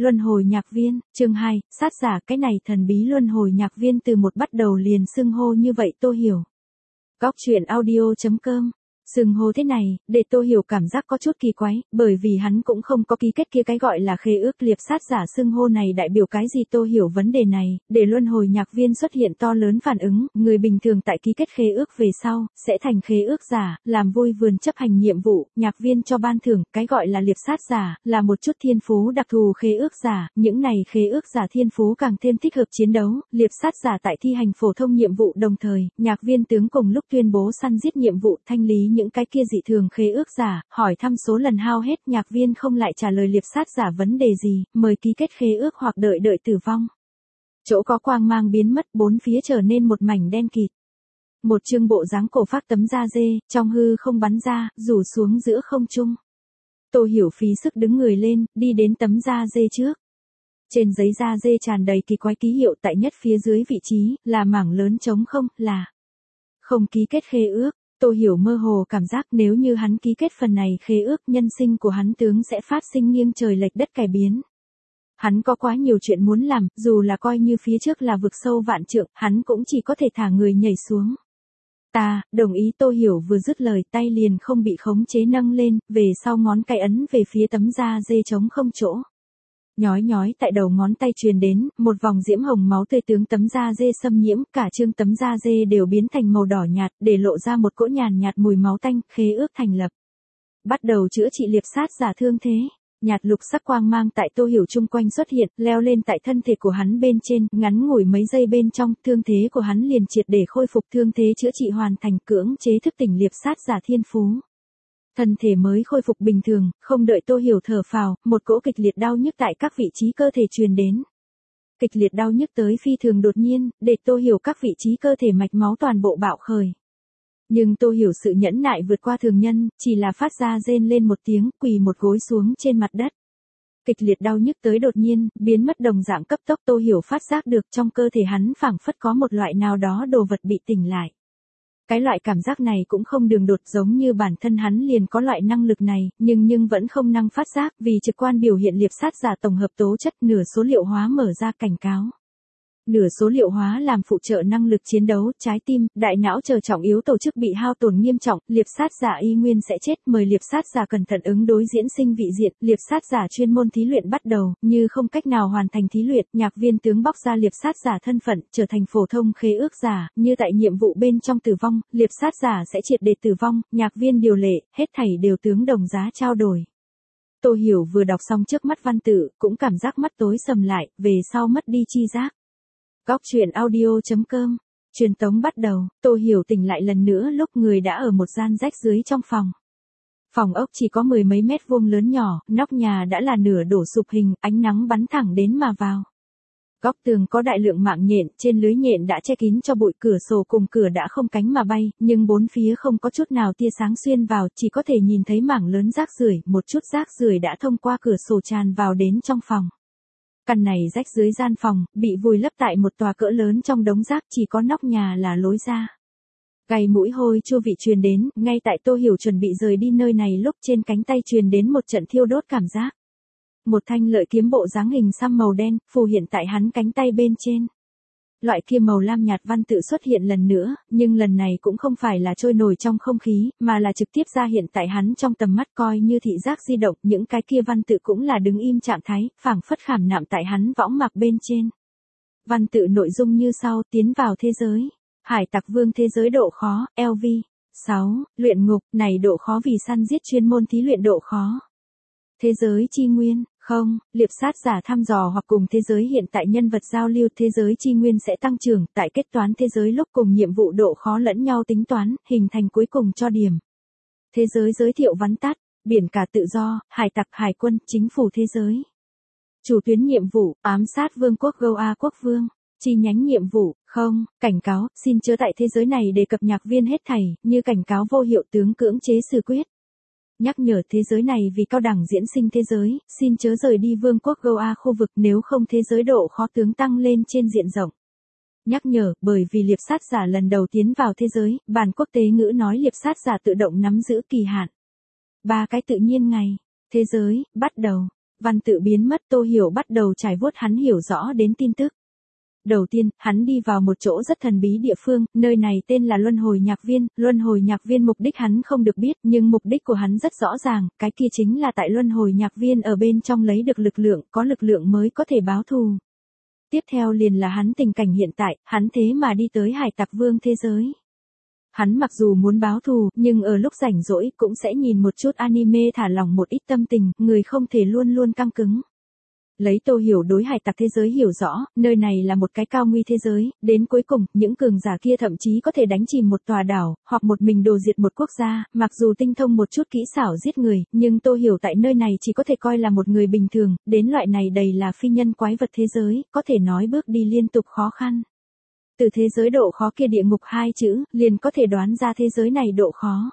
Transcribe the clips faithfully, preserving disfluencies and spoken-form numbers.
Luân hồi nhạc viên, chương hai, sát giả. Cái này thần bí luân hồi nhạc viên từ một bắt đầu liền xưng hô như vậy Tô Hiểu. Góc truyện audio chấm com. Xưng hô thế này, để Tô Hiểu cảm giác có chút kỳ quái, bởi vì hắn cũng không có ký kết kia cái gọi là khế ước liệp sát giả. Xưng hô này đại biểu cái gì? Tô Hiểu vấn đề này, để luân hồi nhạc viên xuất hiện to lớn phản ứng. Người bình thường tại ký kết khế ước về sau, sẽ thành khế ước giả, làm vui vườn chấp hành nhiệm vụ, nhạc viên cho ban thưởng. Cái gọi là liệp sát giả, là một chút thiên phú đặc thù khế ước giả, những này khế ước giả thiên phú càng thêm thích hợp chiến đấu. Liệp sát giả tại thi hành phổ thông nhiệm vụ đồng thời, nhạc viên tướng cùng lúc tuyên bố săn giết nhiệm vụ, thanh lý những cái kia dị thường khế ước giả, hỏi thăm số lần hao hết. Nhạc viên không lại trả lời liệp sát giả vấn đề gì, mời ký kết khế ước hoặc đợi đợi tử vong. Chỗ có quang mang biến mất, bốn phía trở nên một mảnh đen kịt. Một chương bộ dáng cổ phác tấm da dê, trong hư không bắn ra, rủ xuống giữa không trung. Tô Hiểu phí sức đứng người lên, đi đến tấm da dê trước. Trên giấy da dê tràn đầy kỳ quái ký hiệu, tại nhất phía dưới vị trí, là mảng lớn trống không, là không ký kết khế ước. Tô Hiểu mơ hồ cảm giác nếu như hắn ký kết phần này khế ước, nhân sinh của hắn tướng sẽ phát sinh nghiêng trời lệch đất cải biến. Hắn có quá nhiều chuyện muốn làm, dù là coi như phía trước là vực sâu vạn trượng, hắn cũng chỉ có thể thả người nhảy xuống. Ta, đồng ý. Tô Hiểu vừa dứt lời, tay liền không bị khống chế nâng lên, về sau ngón cái ấn về phía tấm da dê trống không chỗ. Nhói nhói tại đầu ngón tay truyền đến, một vòng diễm hồng máu tươi tướng tấm da dê xâm nhiễm, cả chương tấm da dê đều biến thành màu đỏ nhạt, để lộ ra một cỗ nhàn nhạt mùi máu tanh. Khế ước thành lập. Bắt đầu chữa trị liệp sát giả thương thế. Nhạt lục sắc quang mang tại Tô Hiểu chung quanh xuất hiện, leo lên tại thân thể của hắn bên trên, ngắn ngủi mấy giây bên trong, thương thế của hắn liền triệt để khôi phục. Thương thế chữa trị hoàn thành, cưỡng chế thức tỉnh liệp sát giả thiên phú. Thân thể mới khôi phục bình thường, không đợi Tô Hiểu thở phào, một cỗ kịch liệt đau nhức tại các vị trí cơ thể truyền đến. Kịch liệt đau nhức tới phi thường đột nhiên, để Tô Hiểu các vị trí cơ thể mạch máu toàn bộ bạo khởi. Nhưng Tô Hiểu sự nhẫn nại vượt qua thường nhân, chỉ là phát ra rên lên một tiếng, quỳ một gối xuống trên mặt đất. Kịch liệt đau nhức tới đột nhiên, biến mất đồng dạng cấp tốc. Tô Hiểu phát giác được trong cơ thể hắn phảng phất có một loại nào đó đồ vật bị tỉnh lại. Cái loại cảm giác này cũng không đường đột, giống như bản thân hắn liền có loại năng lực này, nhưng nhưng vẫn không năng phát giác, vì trực quan biểu hiện liệp sát giả tổng hợp tố chất. Nửa số liệu hóa mở ra cảnh cáo. Nửa số liệu hóa làm phụ trợ năng lực chiến đấu, trái tim, đại não chờ trọng yếu tổ chức bị hao tổn nghiêm trọng, liệp sát giả y nguyên sẽ chết. Mời liệp sát giả cẩn thận ứng đối diễn sinh vị diện. Liệp sát giả chuyên môn thí luyện bắt đầu, như không cách nào hoàn thành thí luyện, nhạc viên tướng bóc ra liệp sát giả thân phận, trở thành phổ thông khế ước giả, như tại nhiệm vụ bên trong tử vong, liệp sát giả sẽ triệt để tử vong, nhạc viên điều lệ, hết thảy đều tướng đồng giá trao đổi. Tô Hiểu vừa đọc xong trước mắt văn tự, cũng cảm giác mắt tối sầm lại, về sau mất đi chi giác. Góc truyện audio chấm com. Truyền tống bắt đầu, Tô Hiểu tỉnh lại lần nữa lúc người đã ở một gian rách dưới trong phòng. Phòng ốc chỉ có mười mấy mét vuông lớn nhỏ, nóc nhà đã là nửa đổ sụp hình, ánh nắng bắn thẳng đến mà vào. Góc tường có đại lượng mạng nhện, trên lưới nhện đã che kín cho bụi, cửa sổ cùng cửa đã không cánh mà bay, nhưng bốn phía không có chút nào tia sáng xuyên vào, chỉ có thể nhìn thấy mảng lớn rác rưởi, một chút rác rưởi đã thông qua cửa sổ tràn vào đến trong phòng. Căn này rách dưới gian phòng, bị vùi lấp tại một tòa cỡ lớn trong đống rác, chỉ có nóc nhà là lối ra. Gầy mũi hôi chua vị truyền đến, ngay tại Tô Hiểu chuẩn bị rời đi nơi này lúc trên cánh tay truyền đến một trận thiêu đốt cảm giác. Một thanh lợi kiếm bộ dáng hình xăm màu đen, phù hiện tại hắn cánh tay bên trên. Loại kia màu lam nhạt văn tự xuất hiện lần nữa, nhưng lần này cũng không phải là trôi nổi trong không khí, mà là trực tiếp ra hiện tại hắn trong tầm mắt, coi như thị giác di động, những cái kia văn tự cũng là đứng im trạng thái, phảng phất khảm nạm tại hắn võng mạc bên trên. Văn tự nội dung như sau: tiến vào thế giới. Hải tặc vương thế giới độ khó, L V. sáu, luyện ngục, này độ khó vì săn giết chuyên môn thí luyện độ khó. Thế giới chi nguyên, không, liệp sát giả thăm dò hoặc cùng thế giới hiện tại nhân vật giao lưu, thế giới chi nguyên sẽ tăng trưởng, tại kết toán thế giới lúc cùng nhiệm vụ độ khó lẫn nhau tính toán, hình thành cuối cùng cho điểm. Thế giới giới thiệu vắn tắt, biển cả tự do, hải tặc, hải quân, chính phủ thế giới. Chủ tuyến nhiệm vụ, ám sát vương quốc Goa quốc vương. Chi nhánh nhiệm vụ, không, cảnh cáo, xin chớ tại thế giới này đề cập nhạc viên hết thảy, như cảnh cáo vô hiệu tướng cưỡng chế xử quyết. Nhắc nhở thế giới này vì cao đẳng diễn sinh thế giới, xin chớ rời đi vương quốc Goa khu vực, nếu không thế giới độ khó tướng tăng lên trên diện rộng. Nhắc nhở, bởi vì liệp sát giả lần đầu tiến vào thế giới, bản quốc tế ngữ nói liệp sát giả tự động nắm giữ kỳ hạn. Ba cái tự nhiên ngày, thế giới, bắt đầu. văn tự biến mất Tô Hiểu bắt đầu trải vuốt hắn hiểu rõ đến tin tức. Đầu tiên, hắn đi vào một chỗ rất thần bí địa phương, nơi này tên là Luân Hồi Nhạc Viên, Luân Hồi Nhạc Viên mục đích hắn không được biết, nhưng mục đích của hắn rất rõ ràng, cái kia chính là tại Luân Hồi Nhạc Viên ở bên trong lấy được lực lượng, có lực lượng mới có thể báo thù. Tiếp theo liền là hắn tình cảnh hiện tại, hắn thế mà đi tới Hải Tặc Vương thế giới. Hắn mặc dù muốn báo thù, nhưng ở lúc rảnh rỗi cũng sẽ nhìn một chút anime thả lỏng một ít tâm tình, người không thể luôn luôn căng cứng. Lấy Tô Hiểu đối hải tặc thế giới hiểu rõ, nơi này là một cái cao nguy thế giới, đến cuối cùng, những cường giả kia thậm chí có thể đánh chìm một tòa đảo, hoặc một mình đồ diệt một quốc gia, mặc dù tinh thông một chút kỹ xảo giết người, nhưng Tô Hiểu tại nơi này chỉ có thể coi là một người bình thường, đến loại này đầy là phi nhân quái vật thế giới, có thể nói bước đi liên tục khó khăn. Từ thế giới độ khó kia địa ngục hai chữ, liền có thể đoán ra thế giới này độ khó.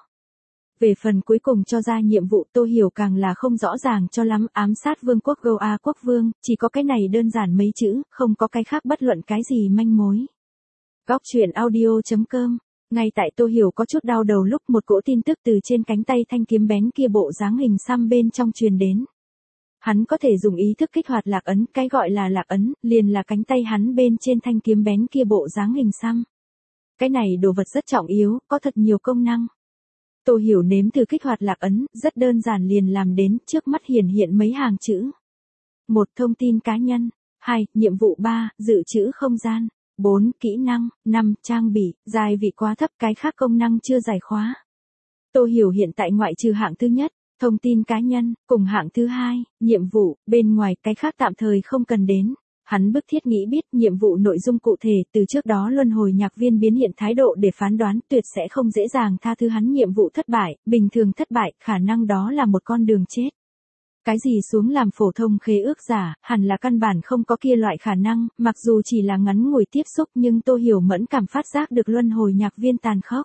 Về phần cuối cùng cho ra nhiệm vụ Tô Hiểu càng là không rõ ràng cho lắm, ám sát vương quốc Goa quốc vương, chỉ có cái này đơn giản mấy chữ, không có cái khác bất luận cái gì manh mối. Góc truyện audio chấm com. Ngay tại Tô Hiểu có chút đau đầu lúc một cỗ tin tức từ trên cánh tay thanh kiếm bén kia bộ dáng hình xăm bên trong truyền đến. Hắn có thể dùng ý thức kích hoạt lạc ấn, cái gọi là lạc ấn, liền là cánh tay hắn bên trên thanh kiếm bén kia bộ dáng hình xăm. Cái này đồ vật rất trọng yếu, có thật nhiều công năng. Tô Hiểu nếm thử kích hoạt lạc ấn, rất đơn giản liền làm đến, trước mắt hiển hiện mấy hàng chữ. một Thông tin cá nhân. hai Nhiệm vụ ba Dự trữ không gian. bốn Kỹ năng. năm Trang bị, giai vị quá thấp, cái khác công năng chưa giải khóa. Tô Hiểu hiện tại ngoại trừ hạng thứ nhất, thông tin cá nhân, cùng hạng thứ hai, nhiệm vụ, bên ngoài cái khác tạm thời không cần đến. Hắn bức thiết nghĩ biết nhiệm vụ nội dung cụ thể, từ trước đó Luân Hồi Nhạc Viên biến hiện thái độ để phán đoán, tuyệt sẽ không dễ dàng tha thứ hắn nhiệm vụ thất bại, bình thường thất bại, khả năng đó là một con đường chết. Cái gì xuống làm phổ thông khế ước giả, hẳn là căn bản không có kia loại khả năng, mặc dù chỉ là ngắn ngủi tiếp xúc nhưng Tô Hiểu mẫn cảm phát giác được Luân Hồi Nhạc Viên tàn khốc.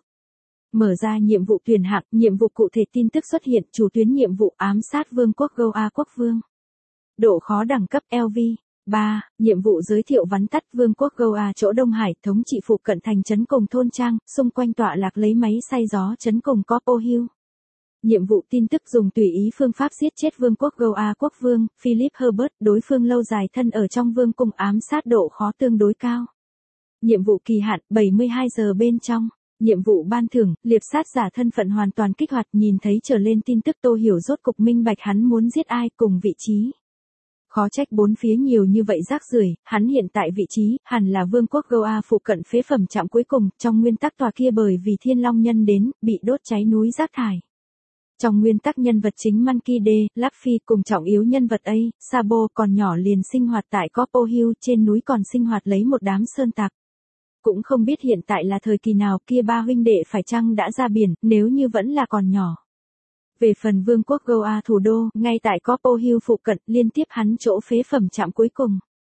Mở ra nhiệm vụ tuyển hạng, nhiệm vụ cụ thể tin tức xuất hiện, chủ tuyến nhiệm vụ ám sát vương quốc Goa quốc vương. Độ khó đẳng cấp L V. ba Nhiệm vụ giới thiệu vắn tắt vương quốc Goa chỗ Đông Hải, thống trị phụ cận thành trấn cùng thôn trang, xung quanh tọa lạc lấy máy xay gió trấn cùng Copo Hill. Nhiệm vụ tin tức dùng tùy ý phương pháp giết chết vương quốc Goa quốc vương, Philip Herbert, đối phương lâu dài thân ở trong vương cung ám sát độ khó tương đối cao. Nhiệm vụ kỳ hạn bảy mươi hai giờ bên trong. Nhiệm vụ ban thưởng, liệp sát giả thân phận hoàn toàn kích hoạt, nhìn thấy trở lên tin tức Tô Hiểu rốt cục minh bạch hắn muốn giết ai cùng vị trí. Khó trách bốn phía nhiều như vậy rác rưởi, hắn hiện tại vị trí, hẳn là vương quốc Goa phụ cận phế phẩm trạm cuối cùng, trong nguyên tắc tòa kia bởi vì thiên long nhân đến, bị đốt cháy núi rác thải. Trong nguyên tắc nhân vật chính Monkey D, Luffy cùng trọng yếu nhân vật A, Sabo còn nhỏ liền sinh hoạt tại Copo Hill, trên núi còn sinh hoạt lấy một đám sơn tặc. Cũng không biết hiện tại là thời kỳ nào, kia ba huynh đệ phải chăng đã ra biển, nếu như vẫn là còn nhỏ. Về phần vương quốc Goa thủ đô, ngay tại Copo Hill phụ cận, liên tiếp hắn chỗ phế phẩm trạm cuối cùng.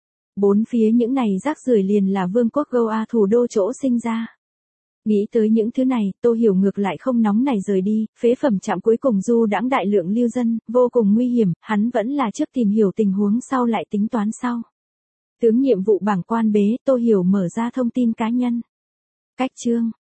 Bốn phía những này rác rưởi liền là vương quốc Goa thủ đô chỗ sinh ra. Nghĩ tới những thứ này, Tô Hiểu ngược lại không nóng này rời đi, phế phẩm trạm cuối cùng du đãng đại lượng lưu dân, vô cùng nguy hiểm, hắn vẫn là trước tìm hiểu tình huống sau lại tính toán sau. Tướng nhiệm vụ bảng quan bế, Tô Hiểu mở ra thông tin cá nhân. Cách chương.